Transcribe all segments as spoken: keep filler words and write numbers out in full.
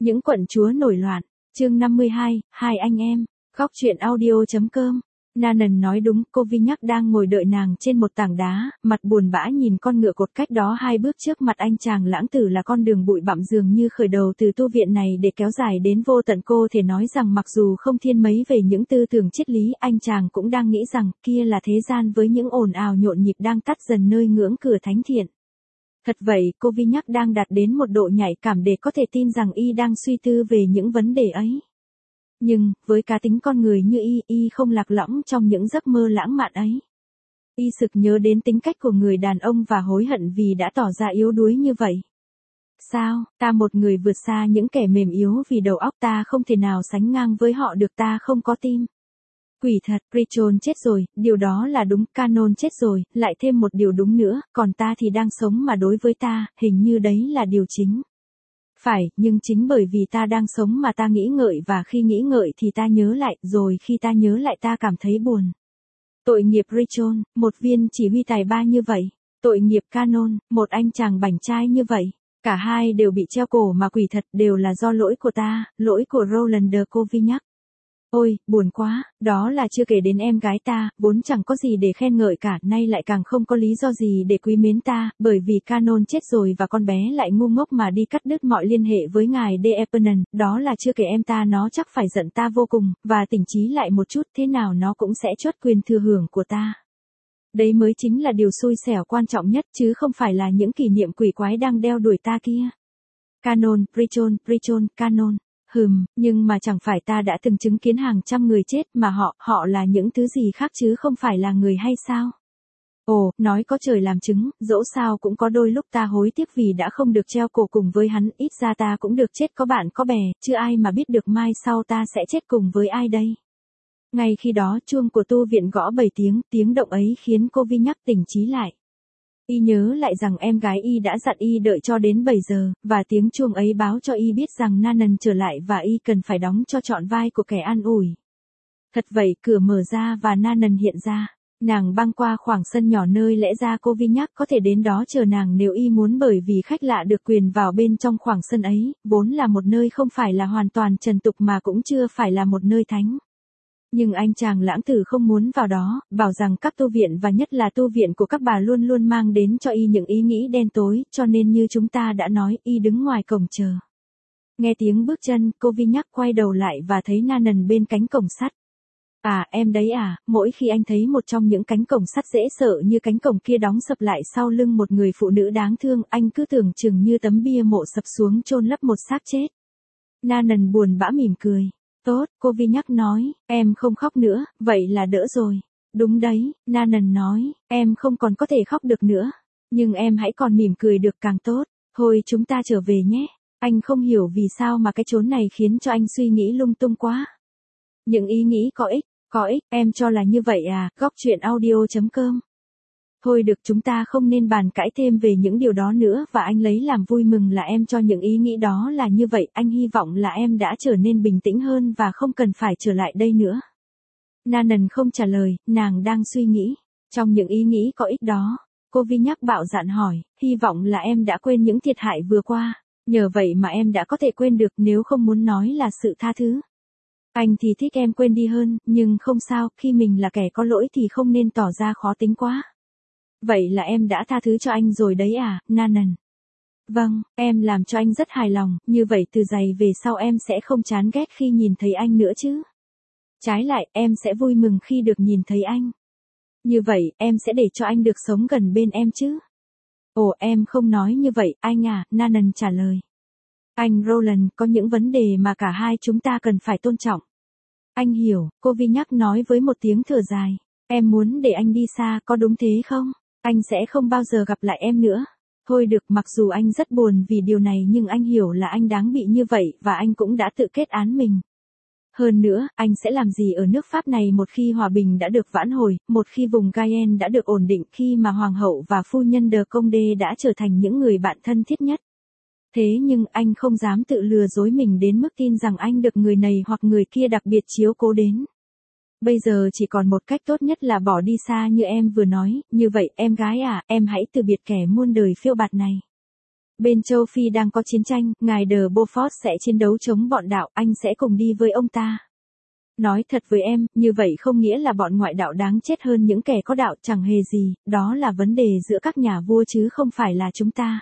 Những quận chúa nổi loạn, chương năm mươi hai, hai anh em, góc truyện audio.com. Nanan nói đúng, cô Vi Nhắc đang ngồi đợi nàng trên một tảng đá, mặt buồn bã nhìn con ngựa cột cách đó hai bước trước mặt anh chàng lãng tử là con đường bụi bặm dường như khởi đầu từ tu viện này để kéo dài đến vô tận. Cô thể nói rằng mặc dù không thiên mấy về những tư tưởng triết lý, anh chàng cũng đang nghĩ rằng kia là thế gian với những ồn ào nhộn nhịp đang tắt dần nơi ngưỡng cửa thánh thiện. Thật vậy, cô Vi Nhắc đang đạt đến một độ nhạy cảm để có thể tin rằng y đang suy tư về những vấn đề ấy. Nhưng, với cá tính con người như y, y không lạc lõng trong những giấc mơ lãng mạn ấy. Y sực nhớ đến tính cách của người đàn ông và hối hận vì đã tỏ ra yếu đuối như vậy. Sao, ta một người vượt xa những kẻ mềm yếu vì đầu óc ta không thể nào sánh ngang với họ được, ta không có tim. Quỷ thật, Richon chết rồi, điều đó là đúng, Canon chết rồi, lại thêm một điều đúng nữa, còn ta thì đang sống mà đối với ta, hình như đấy là điều chính. Phải, nhưng chính bởi vì ta đang sống mà ta nghĩ ngợi và khi nghĩ ngợi thì ta nhớ lại, rồi khi ta nhớ lại ta cảm thấy buồn. Tội nghiệp Richon, một viên chỉ huy tài ba như vậy. Tội nghiệp Canon, một anh chàng bảnh trai như vậy. Cả hai đều bị treo cổ mà quỷ thật, đều là do lỗi của ta, lỗi của Roland de Covignac. Ôi, buồn quá, đó là chưa kể đến em gái ta, vốn chẳng có gì để khen ngợi cả, nay lại càng không có lý do gì để quý mến ta, bởi vì Canon chết rồi và con bé lại ngu ngốc mà đi cắt đứt mọi liên hệ với ngài de Epernay, đó là chưa kể em ta nó chắc phải giận ta vô cùng, và tỉnh trí lại một chút thế nào nó cũng sẽ chốt quyền thừa hưởng của ta. Đấy mới chính là điều xui xẻo quan trọng nhất chứ không phải là những kỷ niệm quỷ quái đang đeo đuổi ta kia. Canon, Richon, Richon, Canon. Hừm, nhưng mà chẳng phải ta đã từng chứng kiến hàng trăm người chết mà họ, họ là những thứ gì khác chứ không phải là người hay sao? Ồ, nói có trời làm chứng, dẫu sao cũng có đôi lúc ta hối tiếc vì đã không được treo cổ cùng với hắn, ít ra ta cũng được chết có bạn có bè, chứ ai mà biết được mai sau ta sẽ chết cùng với ai đây. Ngay khi đó chuông của tu viện gõ bảy tiếng, tiếng động ấy khiến cô Vi Nhắc tỉnh trí lại. Y nhớ lại rằng em gái y đã dặn y đợi cho đến bảy giờ, và tiếng chuông ấy báo cho y biết rằng Nanan trở lại và y cần phải đóng cho trọn vai của kẻ an ủi. Thật vậy, cửa mở ra và Nanan hiện ra. Nàng băng qua khoảng sân nhỏ nơi lẽ ra cô Vi Nhắc có thể đến đó chờ nàng nếu y muốn, bởi vì khách lạ được quyền vào bên trong khoảng sân ấy, vốn là một nơi không phải là hoàn toàn trần tục mà cũng chưa phải là một nơi thánh. Nhưng anh chàng lãng tử không muốn vào đó, bảo rằng các tu viện và nhất là tu viện của các bà luôn luôn mang đến cho y những ý nghĩ đen tối, cho nên như chúng ta đã nói, y đứng ngoài cổng chờ. Nghe tiếng bước chân, cô Vi Nhắc quay đầu lại và thấy Nanan bên cánh cổng sắt. À, em đấy à, mỗi khi anh thấy một trong những cánh cổng sắt dễ sợ như cánh cổng kia đóng sập lại sau lưng một người phụ nữ đáng thương, anh cứ tưởng chừng như tấm bia mộ sập xuống chôn lấp một xác chết. Nanan buồn bã mỉm cười. Tốt, cô Vi Nhắc nói, em không khóc nữa, vậy là đỡ rồi. Đúng đấy, Nanan nói, em không còn có thể khóc được nữa. Nhưng em hãy còn mỉm cười được càng tốt. Thôi chúng ta trở về nhé. Anh không hiểu vì sao mà cái chốn này khiến cho anh suy nghĩ lung tung quá. Những ý nghĩ có ích, có ích, em cho là như vậy à, góc truyện audio.com. Thôi được, chúng ta không nên bàn cãi thêm về những điều đó nữa, và anh lấy làm vui mừng là em cho những ý nghĩ đó là như vậy, anh hy vọng là em đã trở nên bình tĩnh hơn và không cần phải trở lại đây nữa. Nanan không trả lời, nàng đang suy nghĩ. Trong những ý nghĩ có ích đó, cô Vi Nhắc bạo dạn hỏi, hy vọng là em đã quên những thiệt hại vừa qua, nhờ vậy mà em đã có thể quên được, nếu không muốn nói là sự tha thứ. Anh thì thích em quên đi hơn, nhưng không sao, khi mình là kẻ có lỗi thì không nên tỏ ra khó tính quá. Vậy là em đã tha thứ cho anh rồi đấy à, Nanan? Vâng, em làm cho anh rất hài lòng, như vậy từ giày về sau em sẽ không chán ghét khi nhìn thấy anh nữa chứ. Trái lại, em sẽ vui mừng khi được nhìn thấy anh. Như vậy, em sẽ để cho anh được sống gần bên em chứ. Ồ, em không nói như vậy, anh à, Nanan trả lời. Anh Roland, có những vấn đề mà cả hai chúng ta cần phải tôn trọng. Anh hiểu, cô Vi Nhắc nói với một tiếng thở dài. Em muốn để anh đi xa, có đúng thế không? Anh sẽ không bao giờ gặp lại em nữa. Thôi được, mặc dù anh rất buồn vì điều này nhưng anh hiểu là anh đáng bị như vậy và anh cũng đã tự kết án mình. Hơn nữa, anh sẽ làm gì ở nước Pháp này một khi hòa bình đã được vãn hồi, một khi vùng Guyenne đã được ổn định, khi mà Hoàng hậu và phu nhân de Condé đã trở thành những người bạn thân thiết nhất. Thế nhưng anh không dám tự lừa dối mình đến mức tin rằng anh được người này hoặc người kia đặc biệt chiếu cố đến. Bây giờ chỉ còn một cách tốt nhất là bỏ đi xa như em vừa nói, như vậy em gái à, em hãy từ biệt kẻ muôn đời phiêu bạt này. Bên châu Phi đang có chiến tranh, ngài de Beaufort sẽ chiến đấu chống bọn đạo, anh sẽ cùng đi với ông ta. Nói thật với em, như vậy không nghĩa là bọn ngoại đạo đáng chết hơn những kẻ có đạo, chẳng hề gì, đó là vấn đề giữa các nhà vua chứ không phải là chúng ta.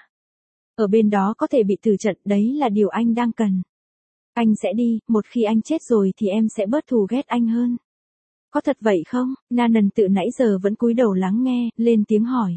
Ở bên đó có thể bị tử trận, đấy là điều anh đang cần. Anh sẽ đi, một khi anh chết rồi thì em sẽ bớt thù ghét anh hơn. Có thật vậy không? Nanan tự nãy giờ vẫn cúi đầu lắng nghe, lên tiếng hỏi.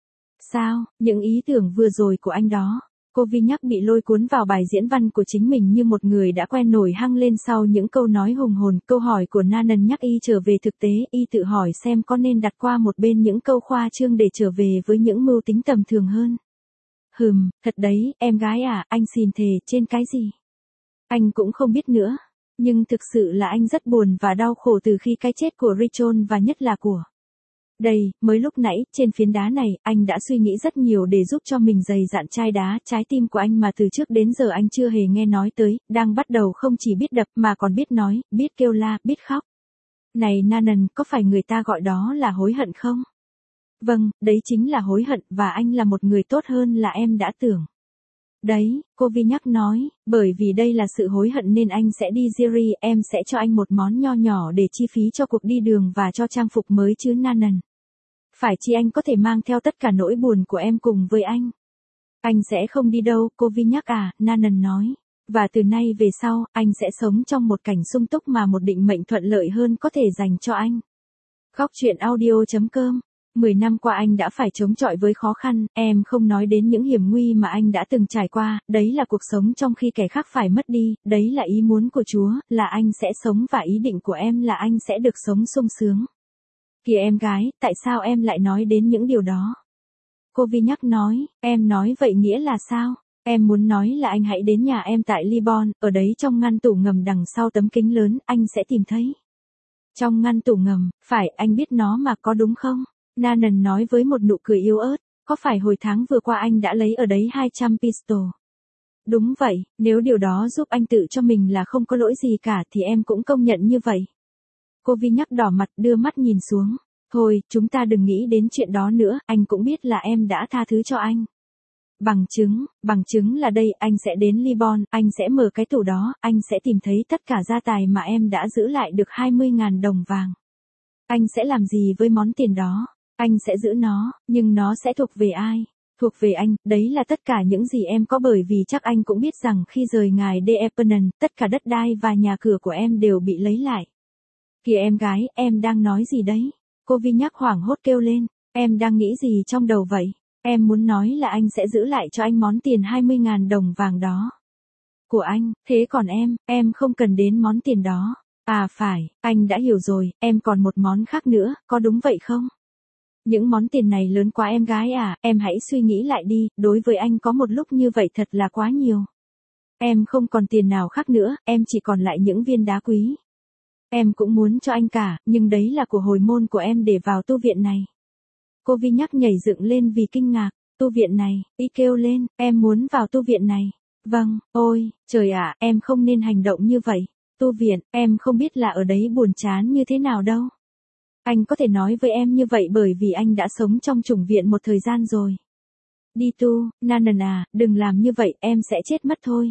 Sao, những ý tưởng vừa rồi của anh đó? Cô Vi nhắc bị lôi cuốn vào bài diễn văn của chính mình như một người đã quen nổi hăng lên sau những câu nói hùng hồn. Câu hỏi của Nanan nhắc y trở về thực tế, y tự hỏi xem có nên đặt qua một bên những câu khoa trương để trở về với những mưu tính tầm thường hơn. Hừm, thật đấy, em gái à, anh xin thề, trên cái gì? Anh cũng không biết nữa. Nhưng thực sự là anh rất buồn và đau khổ từ khi cái chết của Rachel và nhất là của... Đây, mới lúc nãy, trên phiến đá này, anh đã suy nghĩ rất nhiều để giúp cho mình dày dạn chai đá, trái tim của anh mà từ trước đến giờ anh chưa hề nghe nói tới, đang bắt đầu không chỉ biết đập mà còn biết nói, biết kêu la, biết khóc. Này Nanan, có phải người ta gọi đó là hối hận không? Vâng, đấy chính là hối hận và anh là một người tốt hơn là em đã tưởng. Đấy, cô Vi nhắc nói, bởi vì đây là sự hối hận nên anh sẽ đi Syria, em sẽ cho anh một món nho nhỏ để chi phí cho cuộc đi đường và cho trang phục mới chứ Nanan. Phải chi anh có thể mang theo tất cả nỗi buồn của em cùng với anh. Anh sẽ không đi đâu, cô Vi nhắc à, Nanan nói. Và từ nay về sau, anh sẽ sống trong một cảnh sung túc mà một định mệnh thuận lợi hơn có thể dành cho anh. Góc truyện audio chấm com. Mười năm qua anh đã phải chống chọi với khó khăn, em không nói đến những hiểm nguy mà anh đã từng trải qua, đấy là cuộc sống trong khi kẻ khác phải mất đi, đấy là ý muốn của Chúa, là anh sẽ sống và ý định của em là anh sẽ được sống sung sướng. Kìa em gái, tại sao em lại nói đến những điều đó? Cô Vi nhắc nói, em nói vậy nghĩa là sao? Em muốn nói là anh hãy đến nhà em tại Liban, ở đấy trong ngăn tủ ngầm đằng sau tấm kính lớn, anh sẽ tìm thấy. Trong ngăn tủ ngầm, phải, anh biết nó mà có đúng không? Nanan nói với một nụ cười yếu ớt, có phải hồi tháng vừa qua anh đã lấy ở đấy hai trăm pistol? Đúng vậy, nếu điều đó giúp anh tự cho mình là không có lỗi gì cả thì em cũng công nhận như vậy. Cô Vi nhắc đỏ mặt đưa mắt nhìn xuống. Thôi, chúng ta đừng nghĩ đến chuyện đó nữa, anh cũng biết là em đã tha thứ cho anh. Bằng chứng, bằng chứng là đây, anh sẽ đến Liban, anh sẽ mở cái tủ đó, anh sẽ tìm thấy tất cả gia tài mà em đã giữ lại được hai mươi nghìn đồng vàng. Anh sẽ làm gì với món tiền đó? Anh sẽ giữ nó, nhưng nó sẽ thuộc về ai? Thuộc về anh, đấy là tất cả những gì em có bởi vì chắc anh cũng biết rằng khi rời ngài de Epernay, tất cả đất đai và nhà cửa của em đều bị lấy lại. Kìa em gái, em đang nói gì đấy? Cô Vi nhắc hoảng hốt kêu lên, em đang nghĩ gì trong đầu vậy? Em muốn nói là anh sẽ giữ lại cho anh món tiền hai mươi nghìn đồng vàng đó. Của anh, thế còn em, em không cần đến món tiền đó. À phải, anh đã hiểu rồi, em còn một món khác nữa, có đúng vậy không? Những món tiền này lớn quá em gái à, em hãy suy nghĩ lại đi, đối với anh có một lúc như vậy thật là quá nhiều. Em không còn tiền nào khác nữa, em chỉ còn lại những viên đá quý. Em cũng muốn cho anh cả, nhưng đấy là của hồi môn của em để vào tu viện này. Cô Vi nhắc nhảy dựng lên vì kinh ngạc, tu viện này, y kêu lên, em muốn vào tu viện này. Vâng, ôi, trời ạ, em không nên hành động như vậy. Tu viện, em không biết là ở đấy buồn chán như thế nào đâu. Anh có thể nói với em như vậy bởi vì anh đã sống trong chủng viện một thời gian rồi. Đi tu, Nanan à, đừng làm như vậy, em sẽ chết mất thôi.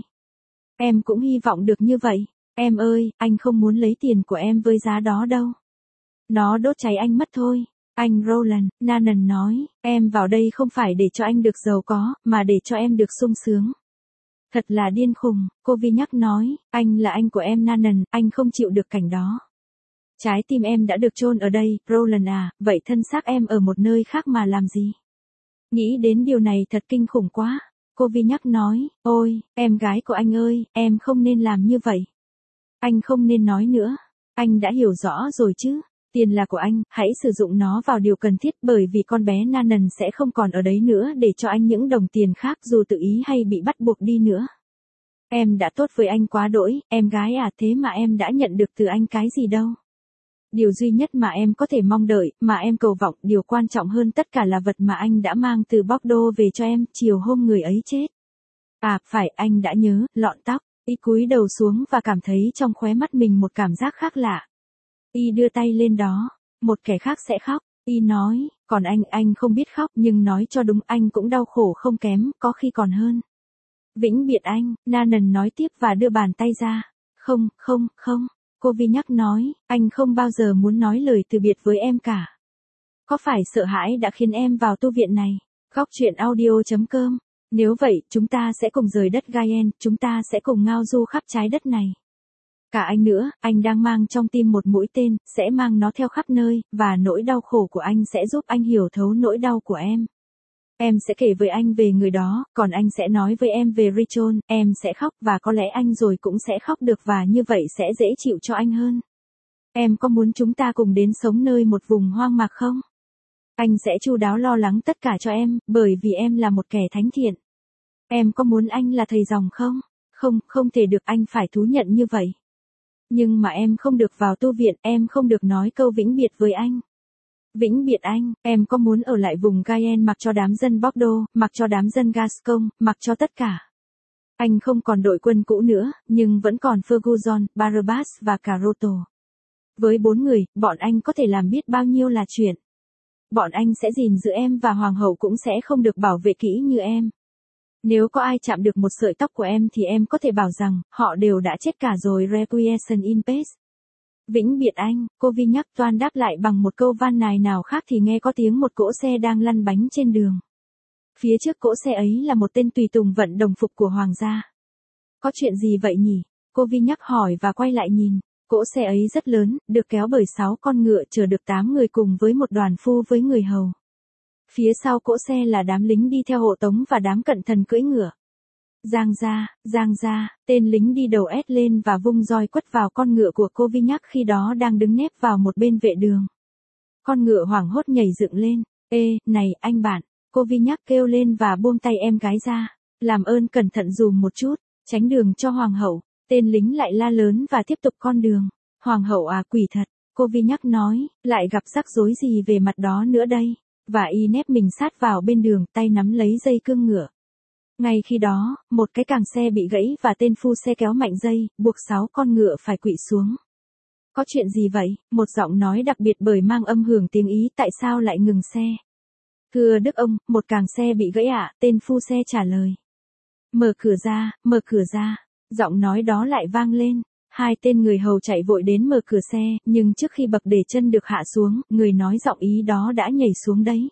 Em cũng hy vọng được như vậy. Em ơi, anh không muốn lấy tiền của em với giá đó đâu. Nó đốt cháy anh mất thôi. Anh Roland, Nanan nói, em vào đây không phải để cho anh được giàu có, mà để cho em được sung sướng. Thật là điên khùng, cô Vi nhắc nói, anh là anh của em Nanan, anh không chịu được cảnh đó. Trái tim em đã được chôn ở đây, Roland à, vậy thân xác em ở một nơi khác mà làm gì? Nghĩ đến điều này thật kinh khủng quá. Cô Vi nhắc nói, ôi, em gái của anh ơi, em không nên làm như vậy. Anh không nên nói nữa. Anh đã hiểu rõ rồi chứ. Tiền là của anh, hãy sử dụng nó vào điều cần thiết bởi vì con bé Nanan sẽ không còn ở đấy nữa để cho anh những đồng tiền khác dù tự ý hay bị bắt buộc đi nữa. Em đã tốt với anh quá đỗi, em gái à, thế mà em đã nhận được từ anh cái gì đâu. Điều duy nhất mà em có thể mong đợi, mà em cầu vọng, điều quan trọng hơn tất cả là vật mà anh đã mang từ Bordeaux về cho em, chiều hôm người ấy chết. À, phải, anh đã nhớ, lọn tóc. Y cúi đầu xuống và cảm thấy trong khóe mắt mình một cảm giác khác lạ. Y đưa tay lên đó, một kẻ khác sẽ khóc. Y nói, Còn anh, anh không biết khóc nhưng nói cho đúng anh cũng đau khổ không kém, có khi còn hơn. Vĩnh biệt anh, Nanan nói tiếp và đưa bàn tay ra. Không, không, không, cô Vi nhắc nói, anh không bao giờ muốn nói lời từ biệt với em cả. Có phải sợ hãi đã khiến em vào tu viện này? Góc truyện audio.com. Nếu vậy, chúng ta sẽ cùng rời đất Gaien, chúng ta sẽ cùng ngao du khắp trái đất này. Cả anh nữa, anh đang mang trong tim một mũi tên, sẽ mang nó theo khắp nơi, và nỗi đau khổ của anh sẽ giúp anh hiểu thấu nỗi đau của em. Em sẽ kể với anh về người đó, còn anh sẽ nói với em về Richon, em sẽ khóc và có lẽ anh rồi cũng sẽ khóc được và như vậy sẽ dễ chịu cho anh hơn. Em có muốn chúng ta cùng đến sống nơi một vùng hoang mạc không? Anh sẽ chu đáo lo lắng tất cả cho em, bởi vì em là một kẻ thánh thiện. Em có muốn anh là thầy dòng không? Không, không thể được, anh phải thú nhận như vậy. Nhưng mà em không được vào tu viện, em không được nói câu vĩnh biệt với anh. Vĩnh biệt anh, em có muốn ở lại vùng Gaien mặc cho đám dân Bordeaux, mặc cho đám dân Gascon, mặc cho tất cả. Anh không còn đội quân cũ nữa, nhưng vẫn còn Ferguson, Barabas và Caroto. Với bốn người, bọn anh có thể làm biết bao nhiêu là chuyện. Bọn anh sẽ gìn giữ em và hoàng hậu cũng sẽ không được bảo vệ kỹ như em. Nếu có ai chạm được một sợi tóc của em thì em có thể bảo rằng, họ đều đã chết cả rồi. Requiescat in pace. Vĩnh biệt anh, cô Vi nhắc toan đáp lại bằng một câu van nài nào khác thì nghe có tiếng một cỗ xe đang lăn bánh trên đường. Phía trước cỗ xe ấy là một tên tùy tùng vận đồng phục của hoàng gia. Có chuyện gì vậy nhỉ? Cô Vi nhắc hỏi và quay lại nhìn. Cỗ xe ấy rất lớn, được kéo bởi sáu con ngựa chở được tám người cùng với một đoàn phu với người hầu. Phía sau cỗ xe là đám lính đi theo hộ tống và đám cận thần cưỡi ngựa. Giang ra, giang ra, tên lính đi đầu ét lên và vung roi quất vào con ngựa của cô Vi nhắc khi đó đang đứng nép vào một bên vệ đường. Con ngựa hoảng hốt nhảy dựng lên. Ê, này, anh bạn, cô Vi nhắc kêu lên và buông tay em gái ra. Làm ơn cẩn thận dùm một chút, tránh đường cho hoàng hậu. Tên lính lại la lớn và tiếp tục con đường. Hoàng hậu à, quỷ thật, cô Vi nhắc nói, lại gặp rắc rối gì về mặt đó nữa đây. Và y nép mình sát vào bên đường, tay nắm lấy dây cương ngựa. Ngay khi đó, một cái càng xe bị gãy và tên phu xe kéo mạnh dây, buộc sáu con ngựa phải quỵ xuống. Có chuyện gì vậy? Một giọng nói đặc biệt bởi mang âm hưởng tiếng Ý, tại sao lại ngừng xe? Thưa đức ông, một càng xe bị gãy ạ, tên phu xe trả lời. Mở cửa ra, mở cửa ra. Giọng nói đó lại vang lên. Hai tên người hầu chạy vội đến mở cửa xe, nhưng trước khi bậc để chân được hạ xuống, người nói giọng Ý đó đã nhảy xuống đấy.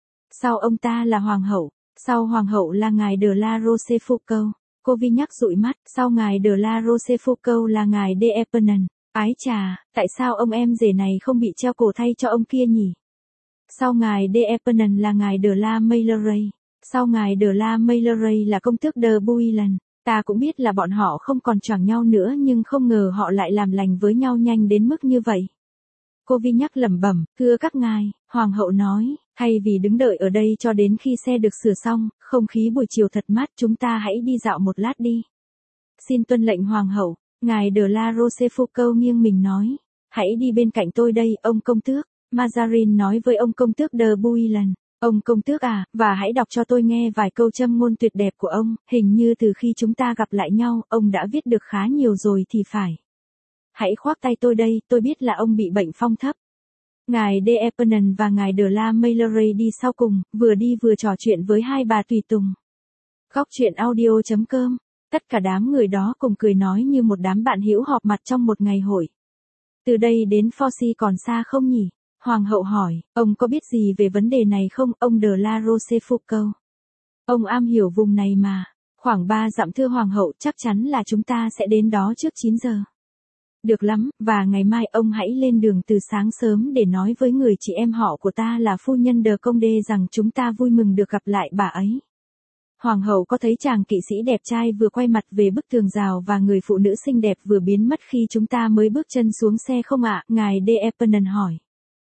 Sau ông ta là hoàng hậu, sau hoàng hậu là ngài de la Rochefoucauld. Cô Vi nhắc dụi mắt, sau ngài de la Rochefoucauld là ngài de Epinal. Ái chà, tại sao ông em rể này không bị treo cổ thay cho ông kia nhỉ? Sau ngài de Epinal là ngài de la Meilleraye. Sau ngài de la Meilleraye là công tước de Bouillon. Ta cũng biết là bọn họ không còn choảng nhau nữa nhưng không ngờ họ lại làm lành với nhau nhanh đến mức như vậy. Cô Vi nhắc lẩm bẩm, thưa các ngài, hoàng hậu nói, thay vì đứng đợi ở đây cho đến khi xe được sửa xong, không khí buổi chiều thật mát, chúng ta hãy đi dạo một lát đi. Xin tuân lệnh hoàng hậu, ngài de la Rochefoucauld nghiêng mình nói, hãy đi bên cạnh tôi đây, ông công tước. Mazarin nói với ông công tước de Bouillon. Ông công tước à, và hãy đọc cho tôi nghe vài câu châm ngôn tuyệt đẹp của ông, hình như từ khi chúng ta gặp lại nhau, ông đã viết được khá nhiều rồi thì phải. Hãy khoác tay tôi đây, tôi biết là ông bị bệnh phong thấp. Ngài de Epinal và ngài de la Meilleraye đi sau cùng, vừa đi vừa trò chuyện với hai bà tùy tùng. Góc truyện audio.com. Tất cả đám người đó cùng cười nói như một đám bạn hữu họp mặt trong một ngày hội. Từ đây đến Fossey còn xa không nhỉ? Hoàng hậu hỏi, ông có biết gì về vấn đề này không, ông de la Rochefoucauld? Ông am hiểu vùng này mà. Khoảng ba dặm thưa hoàng hậu, chắc chắn là chúng ta sẽ đến đó trước chín giờ. Được lắm, và ngày mai ông hãy lên đường từ sáng sớm để nói với người chị em họ của ta là phu nhân de Condé rằng chúng ta vui mừng được gặp lại bà ấy. Hoàng hậu có thấy chàng kỵ sĩ đẹp trai vừa quay mặt về bức tường rào và người phụ nữ xinh đẹp vừa biến mất khi chúng ta mới bước chân xuống xe không ạ? Ngài de Epinal hỏi.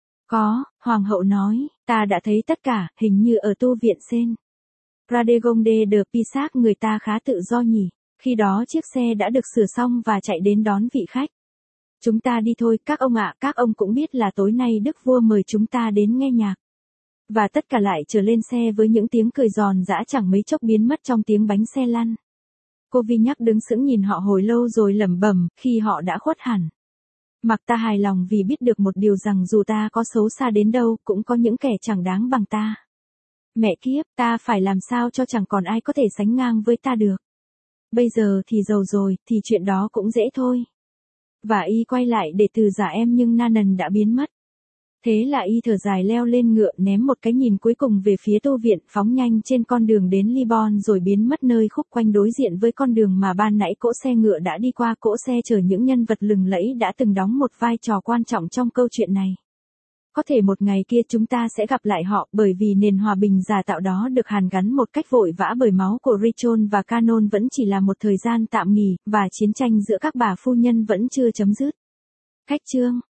Có, hoàng hậu nói, ta đã thấy tất cả, hình như ở tu viện Sen. Radegonde de Pisac người ta khá tự do nhỉ, khi đó chiếc xe đã được sửa xong và chạy đến đón vị khách. Chúng ta đi thôi, các ông ạ, các ông cũng biết là tối nay đức vua mời chúng ta đến nghe nhạc. Và tất cả lại trở lên xe với những tiếng cười giòn giã chẳng mấy chốc biến mất trong tiếng bánh xe lăn. Cô Vi nhắc đứng sững nhìn họ hồi lâu rồi lẩm bẩm, khi họ đã khuất hẳn. Mặc ta hài lòng vì biết được một điều rằng dù ta có xấu xa đến đâu, cũng có những kẻ chẳng đáng bằng ta. Mẹ kiếp, ta phải làm sao cho chẳng còn ai có thể sánh ngang với ta được. Bây giờ thì giàu rồi, thì chuyện đó cũng dễ thôi. Và y quay lại để từ giả em nhưng Nanan đã biến mất. Thế là y thở dài leo lên ngựa, ném một cái nhìn cuối cùng về phía Tô Viện, phóng nhanh trên con đường đến Libon rồi biến mất nơi khúc quanh đối diện với con đường mà ban nãy cỗ xe ngựa đã đi qua. Cỗ xe chở những nhân vật lừng lẫy đã từng đóng một vai trò quan trọng trong câu chuyện này. Có thể một ngày kia chúng ta sẽ gặp lại họ, bởi vì nền hòa bình giả tạo đó được hàn gắn một cách vội vã bởi máu của Rachel và Canon vẫn chỉ là một thời gian tạm nghỉ, và chiến tranh giữa các bà phu nhân vẫn chưa chấm dứt. Cách chương